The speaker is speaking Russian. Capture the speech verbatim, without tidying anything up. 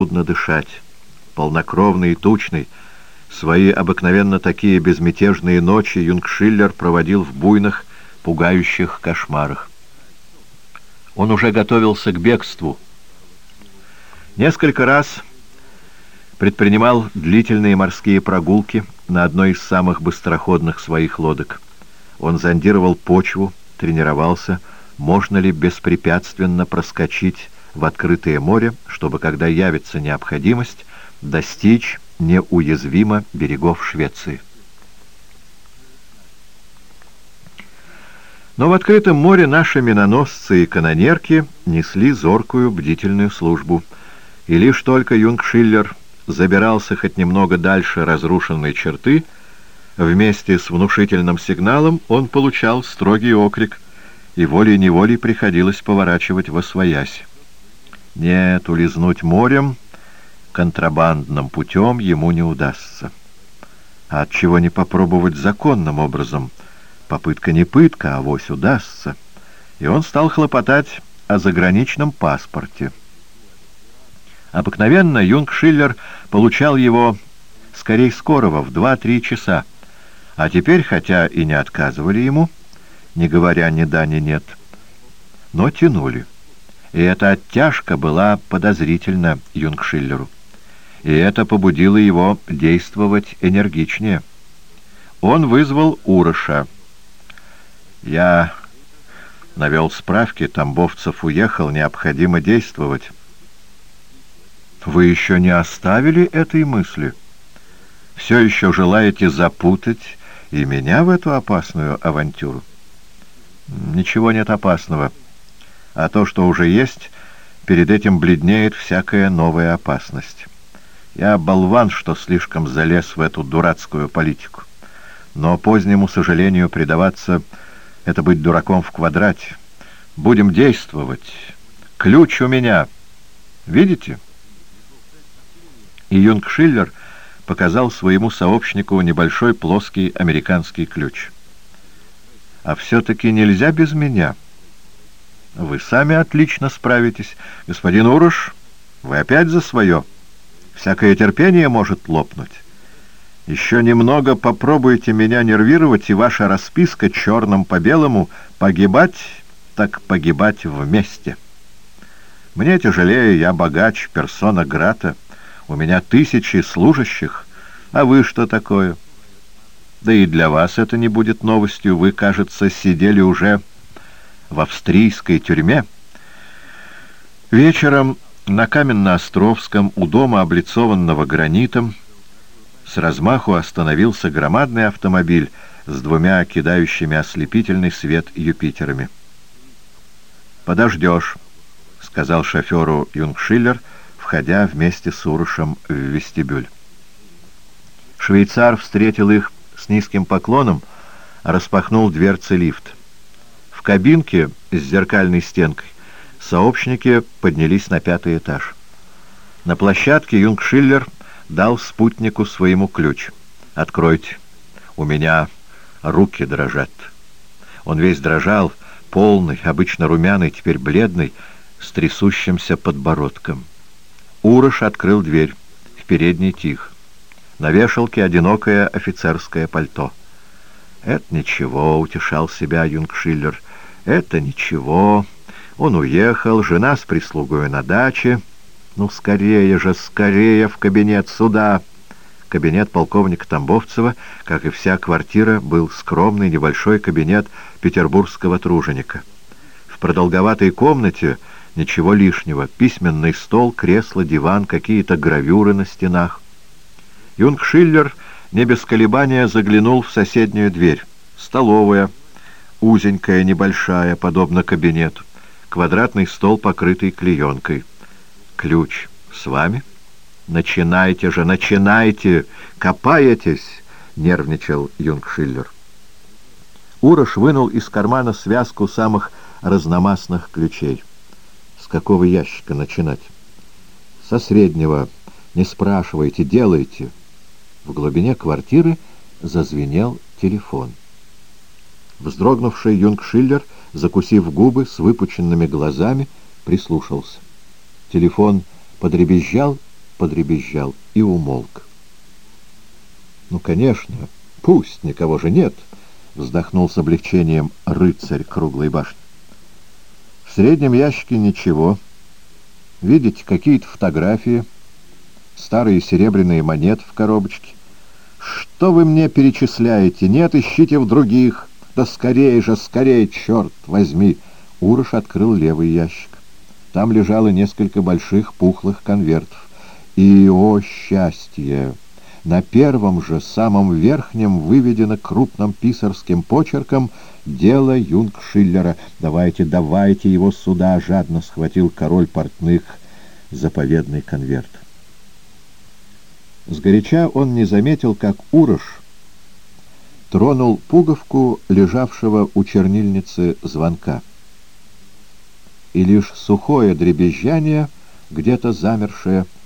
трудно дышать. Полнокровный и тучный, свои обыкновенно такие безмятежные ночи Юнгшиллер проводил в буйных, пугающих кошмарах. Он уже готовился к бегству. Несколько раз предпринимал длительные морские прогулки на одной из самых быстроходных своих лодок. Он зондировал почву, тренировался, можно ли беспрепятственно проскочить в открытое море, чтобы, когда явится необходимость, достичь неуязвимо берегов Швеции. Но в открытом море наши миноносцы и канонерки несли зоркую бдительную службу, и лишь только Юнгшиллер забирался хоть немного дальше разрушенной черты, вместе с внушительным сигналом он получал строгий окрик, и волей-неволей приходилось поворачивать восвоясь. Нет, улизнуть морем контрабандным путем ему не удастся. А отчего не попробовать законным образом? Попытка не пытка, а авось удастся. И он стал хлопотать о заграничном паспорте. Обыкновенно Юнгшиллер получал его скорей скорого, в два-три часа. А теперь, хотя и не отказывали ему, не говоря ни да, ни нет, но тянули. И эта оттяжка была подозрительна Юнгшиллеру. И это побудило его действовать энергичнее. Он вызвал Уроша. «Я навел справки, Тамбовцев уехал, необходимо действовать». «Вы еще не оставили этой мысли? Все еще желаете запутать и меня в эту опасную авантюру?» «Ничего нет опасного, а то, что уже есть, перед этим бледнеет всякая новая опасность. Я болван, что слишком залез в эту дурацкую политику. Но позднему сожалению предаваться — это быть дураком в квадрате. Будем действовать. Ключ у меня. Видите?» И Юнгшиллер показал своему сообщнику небольшой плоский американский ключ. «А все-таки нельзя без меня. Вы сами отлично справитесь. Господин Урош, вы опять за свое. Всякое терпение может лопнуть. Еще немного попробуйте меня нервировать, и ваша расписка черным по белому — погибать, так погибать вместе. Мне тяжелее, я богач, персона грата. У меня тысячи служащих, а вы что такое? Да и для вас это не будет новостью. Вы, кажется, сидели уже в австрийской тюрьме». Вечером на Каменноостровском, у дома, облицованного гранитом, с размаху остановился громадный автомобиль с двумя кидающими ослепительный свет Юпитерами. «Подождешь», — сказал шоферу Юнгшиллер, входя вместе с Урошем в вестибюль. Швейцар встретил их с низким поклоном, распахнул дверцы лифта. В кабинке с зеркальной стенкой сообщники поднялись на пятый этаж. На площадке Юнгшиллер дал спутнику своему ключ. «Откройте. У меня руки дрожат». Он весь дрожал, полный, обычно румяный, теперь бледный, с трясущимся подбородком. Урош открыл дверь. В передней тих. На вешалке одинокое офицерское пальто. «Это ничего», — утешал себя Юнгшиллер. «Это ничего. Он уехал, жена с прислугой на даче. Ну, скорее же, скорее в кабинет, сюда!» Кабинет полковника Тамбовцева, как и вся квартира, был скромный небольшой кабинет петербургского труженика. В продолговатой комнате ничего лишнего. Письменный стол, кресло, диван, какие-то гравюры на стенах. Юнгшиллер не без колебания заглянул в соседнюю дверь. Столовая, узенькая, небольшая, подобно кабинету. Квадратный стол, покрытый клеенкой. «Ключ с вами?» «Начинайте же, начинайте! Копаетесь!» — нервничал Юнгшиллер. Урош вынул из кармана связку самых разномастных ключей. «С какого ящика начинать?» «Со среднего. Не спрашивайте, делайте». В глубине квартиры зазвенел телефон. Вздрогнувший Юнгшиллер, закусив губы с выпученными глазами, прислушался. Телефон подребезжал подребезжал и умолк. «Ну, конечно, пусть, никого же нет», — вздохнул с облегчением рыцарь круглой башни. «В среднем ящике ничего. Видите, какие-то фотографии, старые серебряные монеты в коробочке. Что вы мне перечисляете? Нет, ищите в других. Да скорее же, скорее, черт возьми!» Урош открыл левый ящик. Там лежало несколько больших пухлых конвертов. И, о счастье! На первом же, самом верхнем, выведено крупным писарским почерком «Дело Юнгшиллера». «Давайте, давайте его сюда!» — жадно схватил король портных заповедный конверт. Сгоряча он не заметил, как Урош тронул пуговку лежавшего у чернильницы звонка. И лишь сухое дребезжание, где-то замершее,